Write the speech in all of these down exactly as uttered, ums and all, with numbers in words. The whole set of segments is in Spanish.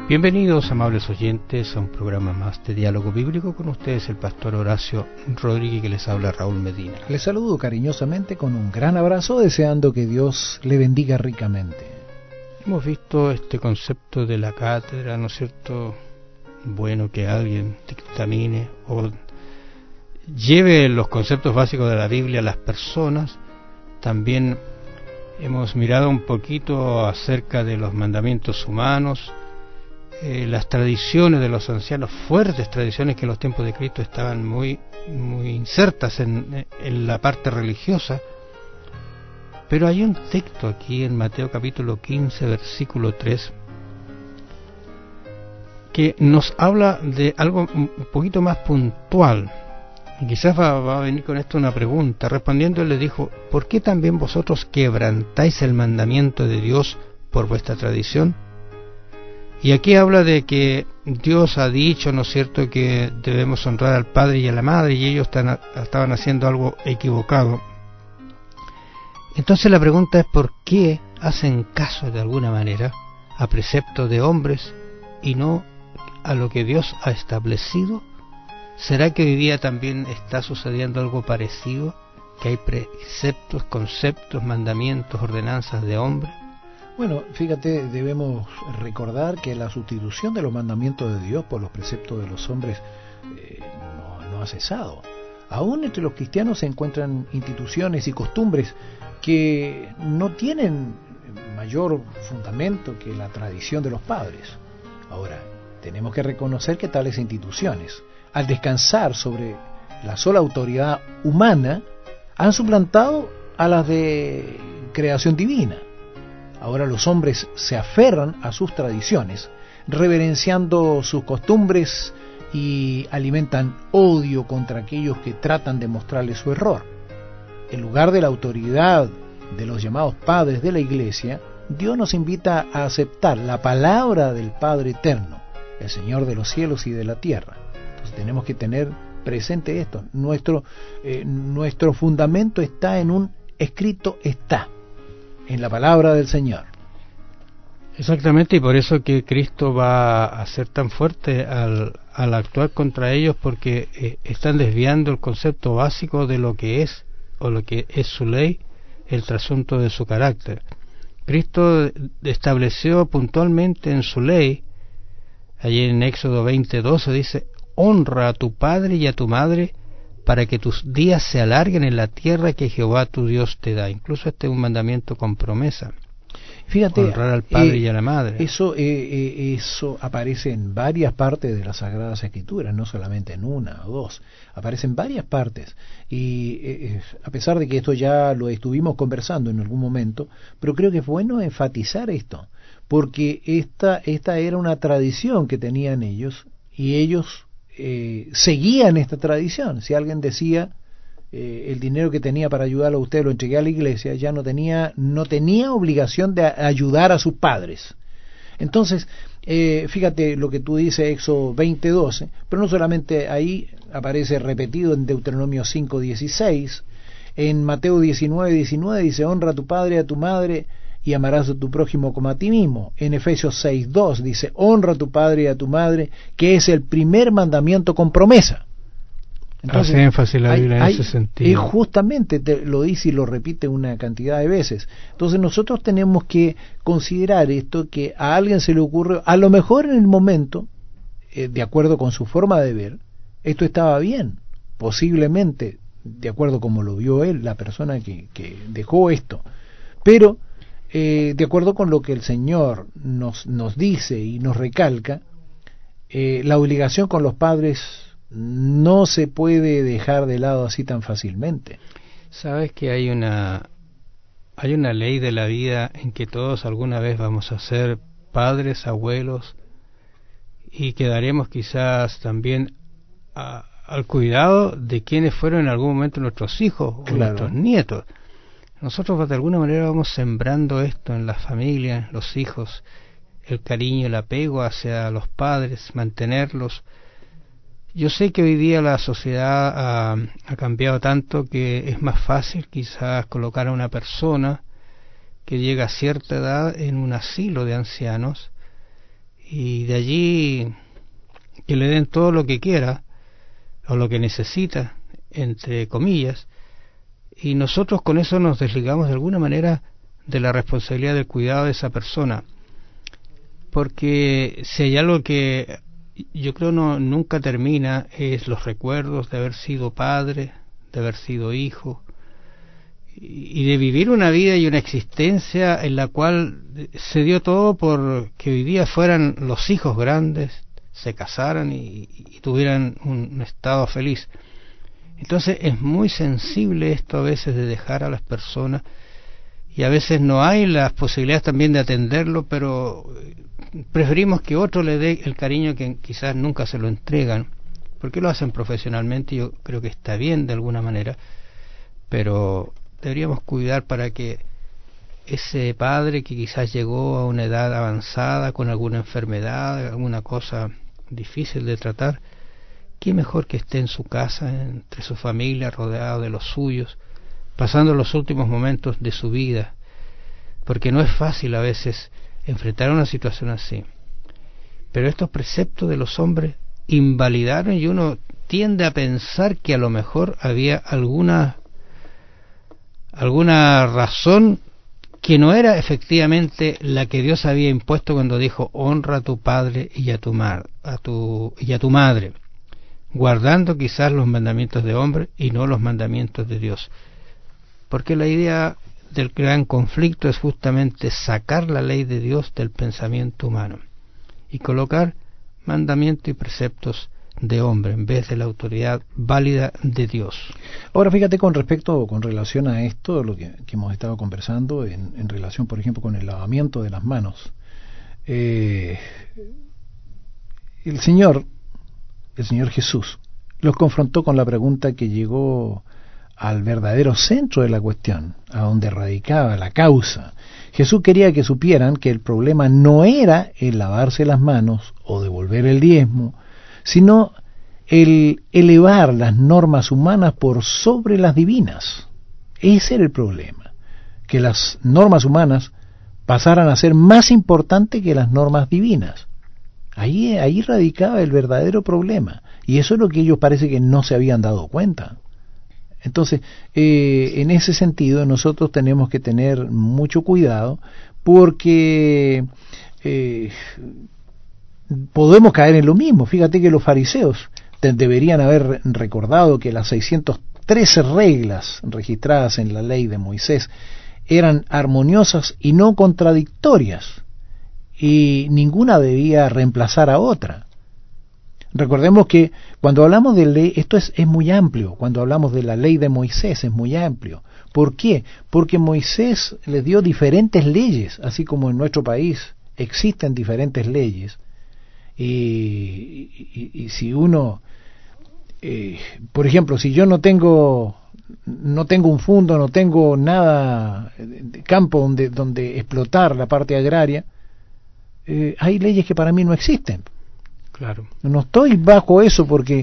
Bienvenidos, amables oyentes, a un programa más de Diálogo Bíblico. Con ustedes el pastor Horacio Rodríguez, que les habla Raúl Medina. Les saludo cariñosamente con un gran abrazo, deseando que Dios le bendiga ricamente. Hemos visto este concepto de la cátedra, ¿no es cierto? Bueno que alguien dictamine o lleve los conceptos básicos de la Biblia a las personas. También hemos mirado un poquito acerca de los mandamientos humanos, eh, las tradiciones de los ancianos, fuertes tradiciones que en los tiempos de Cristo estaban muy, muy insertas en, en la parte religiosa. Pero hay un texto aquí en Mateo capítulo quince, versículo tres, que nos habla de algo un poquito más puntual. Y quizás va, va a venir con esto una pregunta. Respondiendo, él le dijo: ¿por qué también vosotros quebrantáis el mandamiento de Dios por vuestra tradición? Y aquí habla de que Dios ha dicho, ¿no es cierto?, que debemos honrar al padre y a la madre, y ellos están, estaban haciendo algo equivocado. Entonces la pregunta es: ¿por qué hacen caso de alguna manera a preceptos de hombres y no a lo que Dios ha establecido? ¿Será que hoy día también está sucediendo algo parecido? ¿Que hay preceptos, conceptos, mandamientos, ordenanzas de hombres? Bueno, fíjate, debemos recordar que la sustitución de los mandamientos de Dios por los preceptos de los hombres eh, no, no ha cesado. Aún entre los cristianos se encuentran instituciones y costumbres que no tienen mayor fundamento que la tradición de los padres. Ahora, tenemos que reconocer que tales instituciones, al descansar sobre la sola autoridad humana, han suplantado a las de creación divina. Ahora los hombres se aferran a sus tradiciones, reverenciando sus costumbres, y alimentan odio contra aquellos que tratan de mostrarles su error. En lugar de la autoridad de los llamados padres de la Iglesia, Dios nos invita a aceptar la palabra del Padre Eterno, el Señor de los cielos y de la tierra. Entonces tenemos que tener presente esto. Nuestro, eh, nuestro fundamento está en un escrito está, en la palabra del Señor. Exactamente, y por eso que Cristo va a ser tan fuerte al, al actuar contra ellos, porque eh, están desviando el concepto básico de lo que es, o lo que es su ley, el trasunto de su carácter. Cristo estableció puntualmente en su ley, allí en Éxodo veinte doce dice: honra a tu padre y a tu madre, para que tus días se alarguen en la tierra que Jehová tu Dios te da. Incluso este es un mandamiento con promesa. Fíjate, honrar al padre eh, y a la madre. Eso, eh, eh, eso aparece en varias partes de las Sagradas Escrituras, no solamente en una o dos, aparece en varias partes. Y eh, a pesar de que esto ya lo estuvimos conversando en algún momento, pero creo que es bueno enfatizar esto, porque esta, esta era una tradición que tenían ellos, y ellos eh, seguían esta tradición. Si alguien decía: Eh, el dinero que tenía para ayudarlo a usted lo entregué a la iglesia, ya no tenía no tenía obligación de ayudar a sus padres. Entonces, eh, fíjate lo que tú dices, Éxodo veinte doce, pero no solamente ahí, aparece repetido en Deuteronomio cinco dieciséis, en Mateo diecinueve diecinueve dice: honra a tu padre y a tu madre, y amarás a tu prójimo como a ti mismo. En Efesios seis dos dice: honra a tu padre y a tu madre, que es el primer mandamiento con promesa. Entonces, hace énfasis la Biblia hay, en ese hay, sentido. Y justamente te lo dice y lo repite una cantidad de veces. Entonces nosotros tenemos que considerar esto, que a alguien se le ocurre, a lo mejor en el momento, eh, de acuerdo con su forma de ver, esto estaba bien, posiblemente, de acuerdo como lo vio él, la persona que, que dejó esto. Pero, eh, de acuerdo con lo que el Señor nos, nos dice y nos recalca, eh, la obligación con los padres no se puede dejar de lado así tan fácilmente. Sabes que hay una hay una ley de la vida en que todos alguna vez vamos a ser padres, abuelos, y quedaremos quizás también a, al cuidado de quienes fueron en algún momento nuestros hijos o claro. nuestros nietos. Nosotros de alguna manera vamos sembrando esto en las familias, los hijos, el cariño, el apego hacia los padres, mantenerlos. Yo sé que hoy día la sociedad ha, ha cambiado tanto que es más fácil quizás colocar a una persona que llega a cierta edad en un asilo de ancianos y de allí que le den todo lo que quiera o lo que necesita, entre comillas, y nosotros con eso nos desligamos de alguna manera de la responsabilidad del cuidado de esa persona, porque si hay algo que yo creo no nunca termina es los recuerdos de haber sido padre, de haber sido hijo, y de vivir una vida y una existencia en la cual se dio todo por que hoy día fueran los hijos grandes, se casaran y, y tuvieran un, un estado feliz. Entonces es muy sensible esto a veces de dejar a las personas, y a veces no hay las posibilidades también de atenderlo, pero preferimos que otro le dé el cariño que quizás nunca se lo entregan, porque lo hacen profesionalmente y yo creo que está bien de alguna manera, pero deberíamos cuidar para que ese padre que quizás llegó a una edad avanzada con alguna enfermedad, alguna cosa difícil de tratar, qué mejor que esté en su casa, entre su familia, rodeado de los suyos, pasando los últimos momentos de su vida, porque no es fácil a veces enfrentar una situación así. Pero estos preceptos de los hombres invalidaron, y uno tiende a pensar que a lo mejor había alguna alguna razón que no era efectivamente la que Dios había impuesto cuando dijo: honra a tu padre y a tu mar, a tu y a tu madre, guardando quizás los mandamientos de hombre y no los mandamientos de Dios. Porque la idea del gran conflicto es justamente sacar la ley de Dios del pensamiento humano y colocar mandamientos y preceptos de hombre en vez de la autoridad válida de Dios. Ahora fíjate, con respecto, con relación a esto, lo que, que hemos estado conversando, en, en relación, por ejemplo, con el lavamiento de las manos, eh, el Señor, el Señor Jesús, los confrontó con la pregunta que llegó al verdadero centro de la cuestión, a donde radicaba la causa. Jesús quería que supieran que el problema no era el lavarse las manos o devolver el diezmo, sino el elevar las normas humanas por sobre las divinas. Ese era el problema, que las normas humanas pasaran a ser más importantes que las normas divinas. Ahí, ahí radicaba el verdadero problema, y eso es lo que ellos parece que no se habían dado cuenta. Entonces, eh, en ese sentido, nosotros tenemos que tener mucho cuidado, porque eh, podemos caer en lo mismo. Fíjate que los fariseos te deberían haber recordado que las seiscientas trece reglas registradas en la ley de Moisés eran armoniosas y no contradictorias, y ninguna debía reemplazar a otra. Recordemos que cuando hablamos de ley, esto es, es muy amplio. Cuando hablamos de la ley de Moisés es muy amplio. ¿Por qué? Porque Moisés les dio diferentes leyes, así como en nuestro país existen diferentes leyes. Y, y, y si uno, eh, por ejemplo, si yo no tengo no tengo un fondo, no tengo nada de campo donde, donde explotar la parte agraria, eh, hay leyes que para mí no existen. Claro. No estoy bajo eso, porque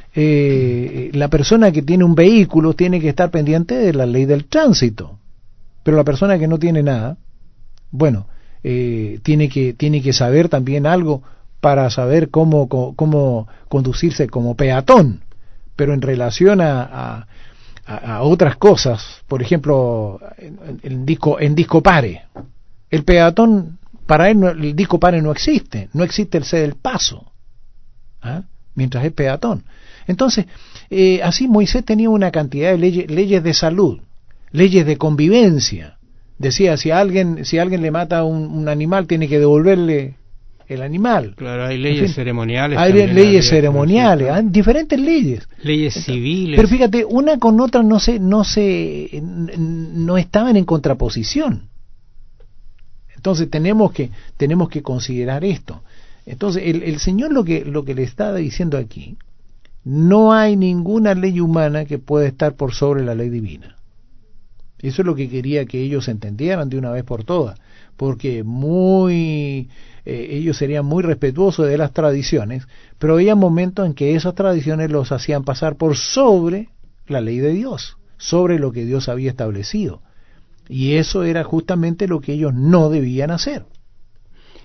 eh, la persona que tiene un vehículo tiene que estar pendiente de la ley del tránsito, pero la persona que no tiene nada, bueno, eh, tiene que tiene que saber también algo para saber cómo cómo conducirse como peatón. Pero en relación a, a, a otras cosas, por ejemplo, en, en disco en disco pare, el peatón, para él no, el disco pare no existe, no existe el ceder el paso. ¿Ah? Mientras es peatón. Entonces, eh, así Moisés tenía una cantidad de leyes, leyes de salud, leyes de convivencia. Decía, si a alguien, si a alguien le mata a un, un animal, tiene que devolverle el animal. Claro, hay leyes en fin, ceremoniales. Hay también, leyes ceremoniales, hay diferentes leyes. Leyes civiles. Pero fíjate, una con otra no se, no se, no estaban en contraposición. Entonces tenemos que, tenemos que considerar esto. Entonces el, el Señor lo que lo que le está diciendo aquí, no hay ninguna ley humana que pueda estar por sobre la ley divina. Eso es lo que quería que ellos entendieran de una vez por todas, porque muy eh, ellos serían muy respetuosos de las tradiciones, pero había momentos en que esas tradiciones los hacían pasar por sobre la ley de Dios, sobre lo que Dios había establecido, y eso era justamente lo que ellos no debían hacer.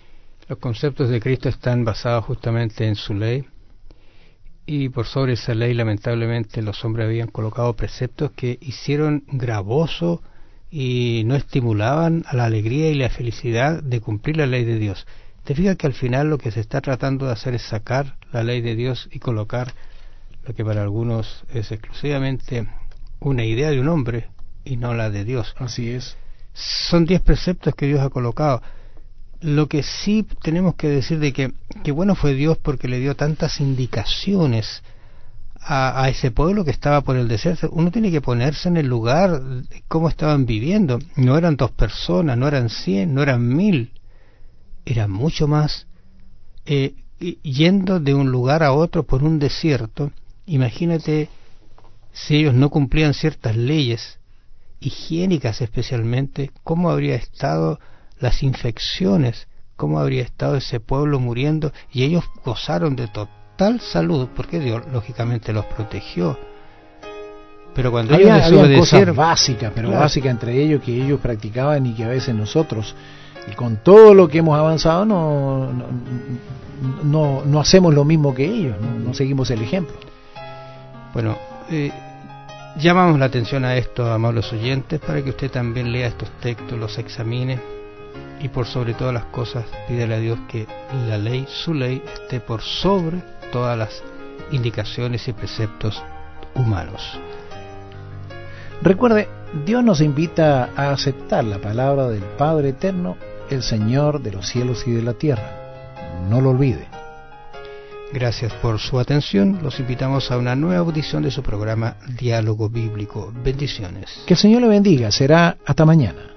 Los conceptos de Cristo están basados justamente en su ley, y por sobre esa ley lamentablemente los hombres habían colocado preceptos que hicieron gravoso y no estimulaban a la alegría y la felicidad de cumplir la ley de Dios. Te fijas que al final lo que se está tratando de hacer es sacar la ley de Dios y colocar lo que para algunos es exclusivamente una idea de un hombre y no la de Dios. Así es. Son diez preceptos que Dios ha colocado. Lo que sí tenemos que decir de que, que bueno fue Dios porque le dio tantas indicaciones a, a ese pueblo que estaba por el desierto. Uno tiene que ponerse en el lugar de cómo estaban viviendo. No eran dos personas, no eran cien, no eran mil, eran mucho más. Eh, yendo de un lugar a otro por un desierto, imagínate si ellos no cumplían ciertas leyes higiénicas especialmente, cómo habría estado las infecciones, cómo habría estado ese pueblo muriendo, y ellos gozaron de total salud porque Dios lógicamente los protegió. Pero cuando había, ellos desobedecieron, cosas desobedecieron, básicas, pero claro, básicas entre ellos que ellos practicaban y que a veces nosotros, y con todo lo que hemos avanzado, no no, no, no hacemos lo mismo que ellos, no, no seguimos el ejemplo. Bueno, eh, llamamos la atención a esto, amables oyentes, para que usted también lea estos textos, los examine, y por sobre todas las cosas pídele a Dios que la ley, su ley, esté por sobre todas las indicaciones y preceptos humanos. Recuerde, Dios nos invita a aceptar la palabra del Padre Eterno, el Señor de los cielos y de la tierra. No lo olvide. Gracias por su atención. Los invitamos a una nueva audición de su programa Diálogo Bíblico. Bendiciones. Que el Señor le bendiga. Será hasta mañana.